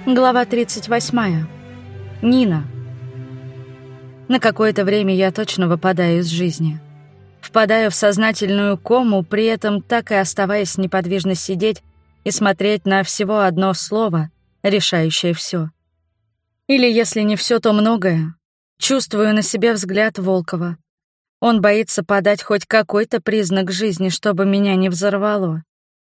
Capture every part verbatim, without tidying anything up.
Глава тридцать восьмая. Нина. На какое-то время я точно выпадаю из жизни. Впадаю в сознательную кому, при этом так и оставаясь неподвижно сидеть и смотреть на всего одно слово, решающее все. Или, если не все, то многое. Чувствую на себе взгляд Волкова. Он боится подать хоть какой-то признак жизни, чтобы меня не взорвало.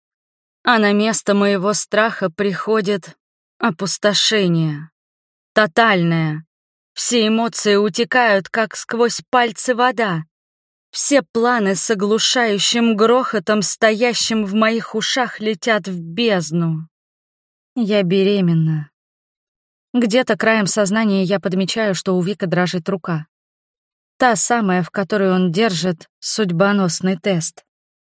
А на место моего страха приходит опустошение. Тотальное. Все эмоции утекают, как сквозь пальцы вода. Все планы с оглушающим грохотом, стоящим в моих ушах, летят в бездну. Я беременна. Где-то краем сознания я подмечаю, что у Вика дрожит рука. Та самая, в которой он держит судьбоносный тест.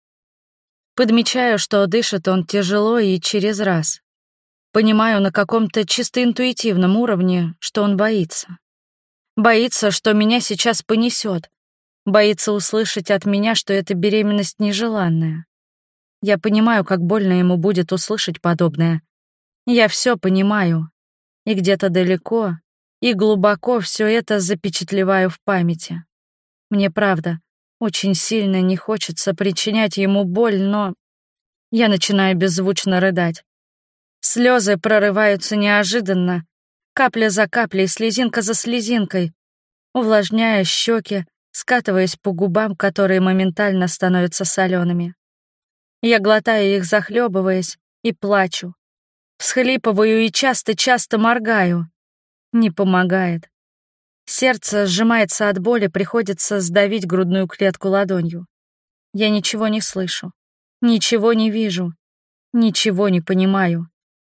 Подмечаю, что дышит он тяжело и через раз. Понимаю на каком-то чисто интуитивном уровне, что он боится. Боится, что меня сейчас понесет. Боится услышать от меня, что эта беременность нежеланная. Я понимаю, как больно ему будет услышать подобное. Я все понимаю. И где-то далеко, и глубоко все это запечатлеваю в памяти. Мне, правда, очень сильно не хочется причинять ему боль, но я начинаю беззвучно рыдать. Слезы прорываются неожиданно, капля за каплей, слезинка за слезинкой, увлажняя щеки, скатываясь по губам, которые моментально становятся солеными. Я глотаю их, захлебываясь, и плачу. Всхлипываю и часто-часто моргаю. Не помогает. Сердце сжимается от боли, приходится сдавить грудную клетку ладонью. Я ничего не слышу, ничего не вижу, ничего не понимаю.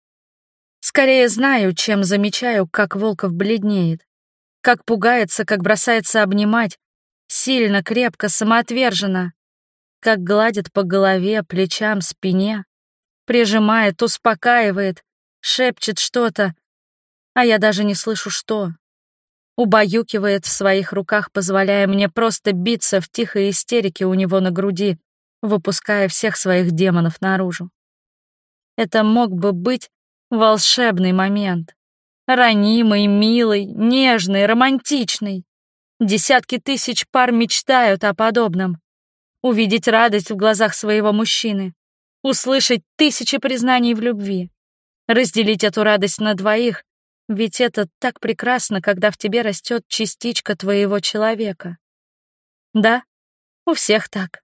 Скорее знаю, чем замечаю, как Волков бледнеет, как пугается, как бросается обнимать, сильно, крепко, самоотверженно, как гладит по голове, плечам, спине, прижимает, успокаивает, шепчет что-то, а я даже не слышу, что. Убаюкивает в своих руках, позволяя мне просто биться в тихой истерике у него на груди, выпуская всех своих демонов наружу. Это мог бы быть волшебный момент. Ранимый, милый, нежный, романтичный. Десятки тысяч пар мечтают о подобном. Увидеть радость в глазах своего мужчины. Услышать тысячи признаний в любви. Разделить эту радость на двоих, ведь это так прекрасно, когда в тебе растет частичка твоего человека. Да, у всех так.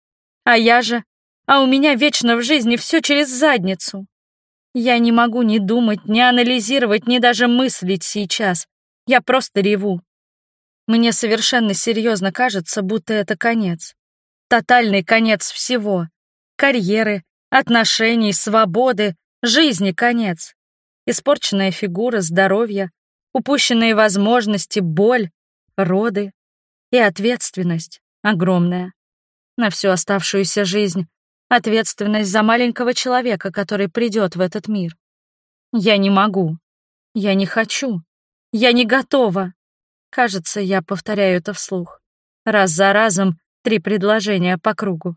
А я же... А у меня вечно в жизни все через задницу. Я не могу ни думать, ни анализировать, ни даже мыслить сейчас. Я просто реву. Мне совершенно серьезно кажется, будто это конец. Тотальный конец всего. Карьеры, отношений, свободы, жизни конец. Испорченная фигура, здоровье, упущенные возможности, боль, роды и ответственность огромная. На всю оставшуюся жизнь. Ответственность за маленького человека, который придет в этот мир. Я не могу. Я не хочу. Я не готова. Кажется, я повторяю это вслух. Раз за разом три предложения по кругу.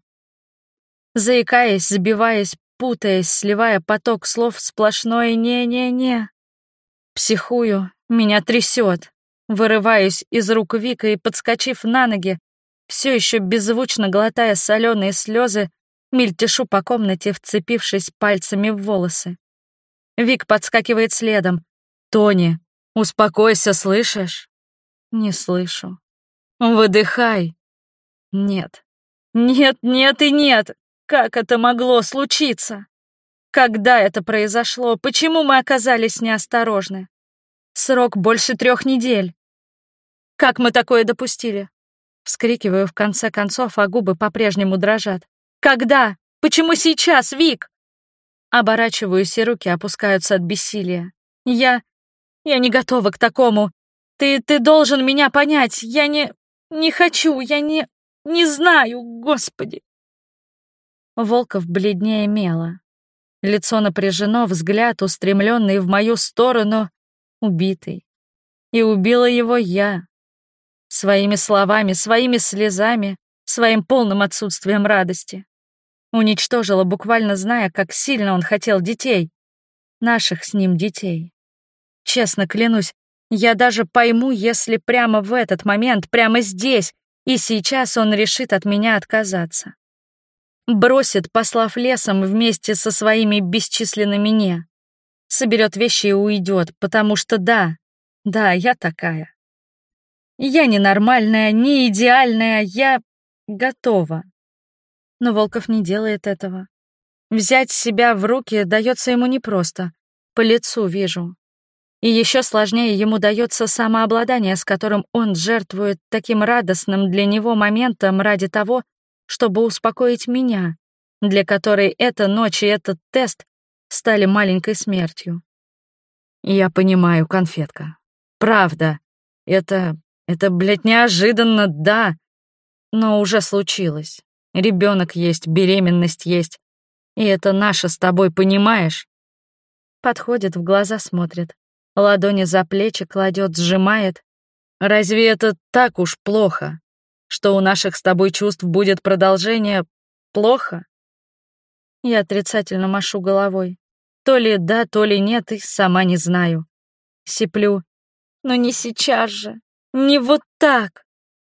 Заикаясь, забиваясь, путаясь, сливая поток слов сплошное «не-не-не». Психую, меня трясет. Вырываюсь из рук Вика и, подскочив на ноги, все еще беззвучно глотая соленые слезы, мельтешу по комнате, вцепившись пальцами в волосы. Вик подскакивает следом. «Тони, успокойся, слышишь?» Не слышу. «Выдыхай». Нет. Нет, нет и нет. Как это могло случиться? Когда это произошло? Почему мы оказались неосторожны? Срок больше трех недель. Как мы такое допустили? Вскрикиваю в конце концов, а губы по-прежнему дрожат. Когда? Почему сейчас, Вик? Оборачиваюсь, и руки опускаются от бессилия. Я... я не готова к такому. Ты... ты должен меня понять. Я не... не хочу, я не... не знаю, Господи. Волков бледнее мела. Лицо напряжено, взгляд, устремленный в мою сторону, убитый. И убила его я. Своими словами, своими слезами, своим полным отсутствием радости. Уничтожила, буквально зная, как сильно он хотел детей. Наших с ним детей. Честно клянусь, я даже пойму, если прямо в этот момент, прямо здесь и сейчас он решит от меня отказаться. Бросит, послав лесом вместе со своими бесчисленными «не». Соберет вещи и уйдет, потому что да, да, я такая. Я ненормальная, не идеальная, я готова. Но Волков не делает этого. Взять себя в руки дается ему непросто, по лицу вижу. И еще сложнее ему дается самообладание, с которым он жертвует таким радостным для него моментом ради того, чтобы успокоить меня, для которой эта ночь и этот тест стали маленькой смертью. Я понимаю, конфетка. Правда. Это... это, блядь, неожиданно, да. Но уже случилось. Ребенок есть, беременность есть. И это наше с тобой, понимаешь? Подходит, в глаза смотрит. Ладони за плечи кладет, сжимает. Разве это так уж плохо? Что у наших с тобой чувств будет продолжение плохо? Я отрицательно машу головой. То ли да, то ли нет, и сама не знаю. Сиплю. Но не сейчас же. Не вот так.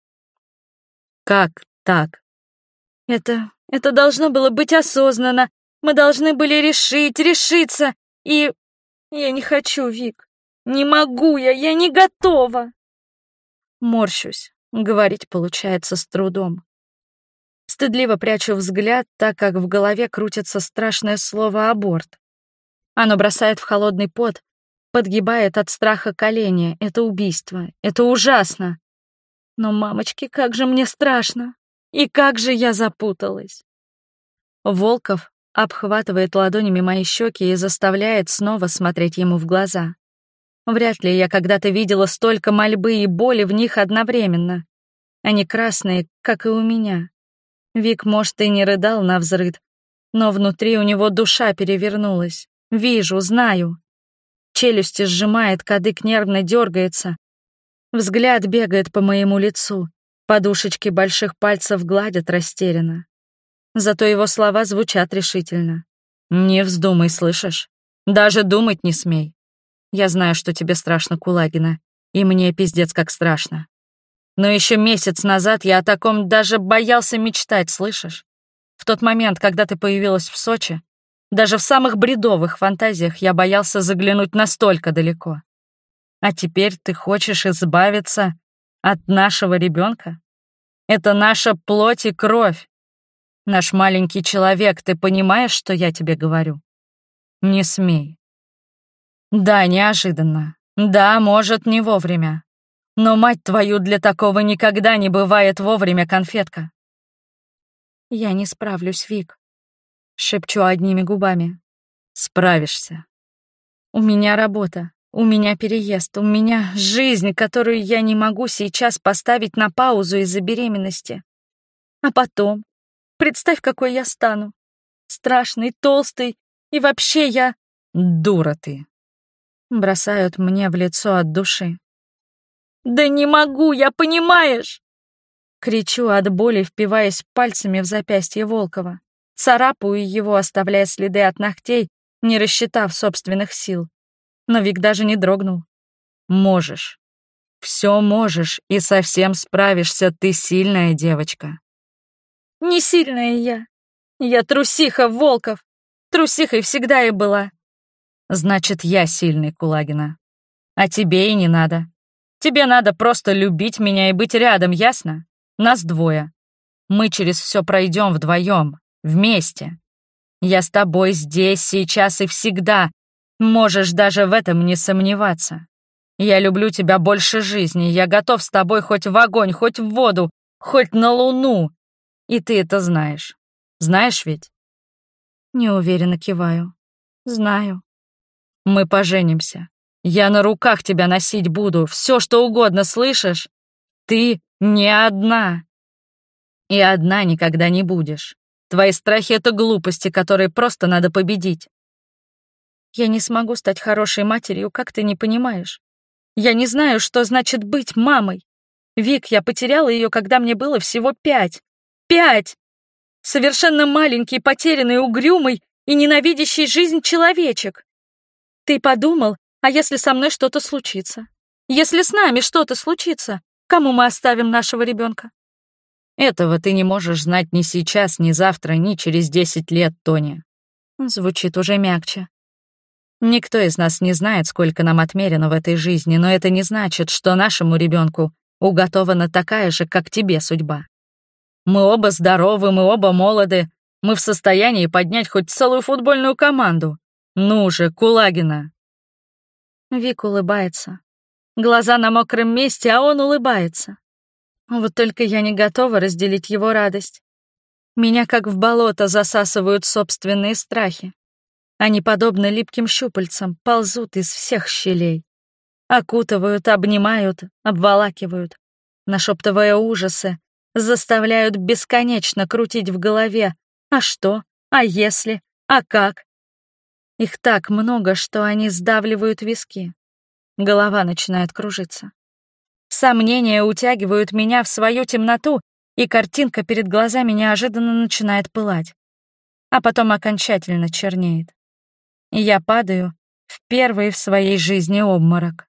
Как так? Это... это должно было быть осознанно. Мы должны были решить, решиться. И... я не хочу, Вик. Не могу я, я не готова. Морщусь. Говорить получается с трудом. Стыдливо прячу взгляд, так как в голове крутится страшное слово «аборт». Оно бросает в холодный пот, подгибает от страха колени. Это убийство, это ужасно. Но, мамочки, как же мне страшно. И как же я запуталась. Волков обхватывает ладонями мои щеки и заставляет снова смотреть ему в глаза. Вряд ли я когда-то видела столько мольбы и боли в них одновременно. Они красные, как и у меня. Вик, может, и не рыдал навзрыд, но внутри у него душа перевернулась. Вижу, знаю. Челюсти сжимает, кадык нервно дергается. Взгляд бегает по моему лицу. Подушечки больших пальцев гладят растерянно. Зато его слова звучат решительно. «Не вздумай, слышишь? Даже думать не смей. Я знаю, что тебе страшно, Кулагина, и мне пиздец как страшно. Но еще месяц назад я о таком даже боялся мечтать, слышишь? В тот момент, когда ты появилась в Сочи, даже в самых бредовых фантазиях я боялся заглянуть настолько далеко. А теперь ты хочешь избавиться от нашего ребенка? Это наша плоть и кровь. Наш маленький человек, ты понимаешь, что я тебе говорю? Не смей. Да, неожиданно. Да, может, не вовремя. Но, мать твою, для такого никогда не бывает вовремя, конфетка. Я не справлюсь, Вик. Шепчу одними губами. Справишься. У меня работа, у меня переезд, у меня жизнь, которую я не могу сейчас поставить на паузу из-за беременности. А потом, представь, какой я стану. Страшный, толстый, и вообще я... Дура ты. Бросают мне в лицо от души. «Да не могу, я, понимаешь!» Кричу от боли, впиваясь пальцами в запястье Волкова. Царапаю его, оставляя следы от ногтей, не рассчитав собственных сил. Но Вик даже не дрогнул. «Можешь. Все можешь, и совсем справишься, ты сильная девочка». «Не сильная я. Я трусиха, Волков. Трусихой всегда и была». «Значит, я сильный, Кулагина. А тебе и не надо. Тебе надо просто любить меня и быть рядом, ясно? Нас двое. Мы через все пройдем вдвоем, вместе. Я с тобой здесь, сейчас и всегда. Можешь даже в этом не сомневаться. Я люблю тебя больше жизни. Я готов с тобой хоть в огонь, хоть в воду, хоть на луну. И ты это знаешь. Знаешь ведь?» Неуверенно киваю. «Знаю». «Мы поженимся. Я на руках тебя носить буду, все что угодно, слышишь? Ты не одна. И одна никогда не будешь. Твои страхи — это глупости, которые просто надо победить». «Я не смогу стать хорошей матерью, как ты не понимаешь. Я не знаю, что значит быть мамой. Вик, я потеряла ее, когда мне было всего пять. Пять! Совершенно маленький, потерянный, угрюмый и ненавидящий жизнь человечек. Ты подумал, А если со мной что-то случится? Если с нами что-то случится, кому мы оставим нашего ребенка? Этого ты не можешь знать ни сейчас, ни завтра, ни через десять лет, Тоня. Звучит уже мягче. Никто из нас не знает, сколько нам отмерено в этой жизни, но это не значит, что нашему ребенку уготована такая же, как тебе, судьба. Мы оба здоровы, мы оба молоды, мы в состоянии поднять хоть целую футбольную команду. Ну же, Кулагина. Вик улыбается. Глаза на мокром месте, а он улыбается. Вот только я не готова разделить его радость. Меня как в болото засасывают собственные страхи. Они, подобно липким щупальцам, ползут из всех щелей. Окутывают, обнимают, обволакивают, нашептывая ужасы, заставляют бесконечно крутить в голове «а что?», «а если?», «а как?». Их так много, что они сдавливают виски. Голова начинает кружиться. Сомнения утягивают меня в свою темноту, и картинка перед глазами неожиданно начинает пылать. А потом окончательно чернеет. И я падаю в первый в своей жизни обморок.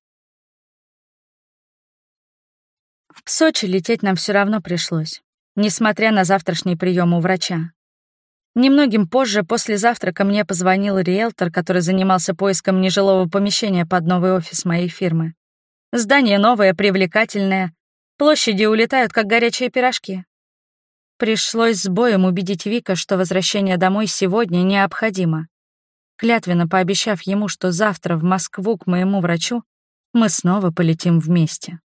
В Сочи лететь нам все равно пришлось, несмотря на завтрашний прием у врача. Немногим позже, после завтрака, мне позвонил риэлтор, который занимался поиском нежилого помещения под новый офис моей фирмы. Здание новое, привлекательное, площади улетают, как горячие пирожки. Пришлось с боем убедить Вика, что возвращение домой сегодня необходимо. Клятвенно пообещав ему, что завтра в Москву к моему врачу мы снова полетим вместе.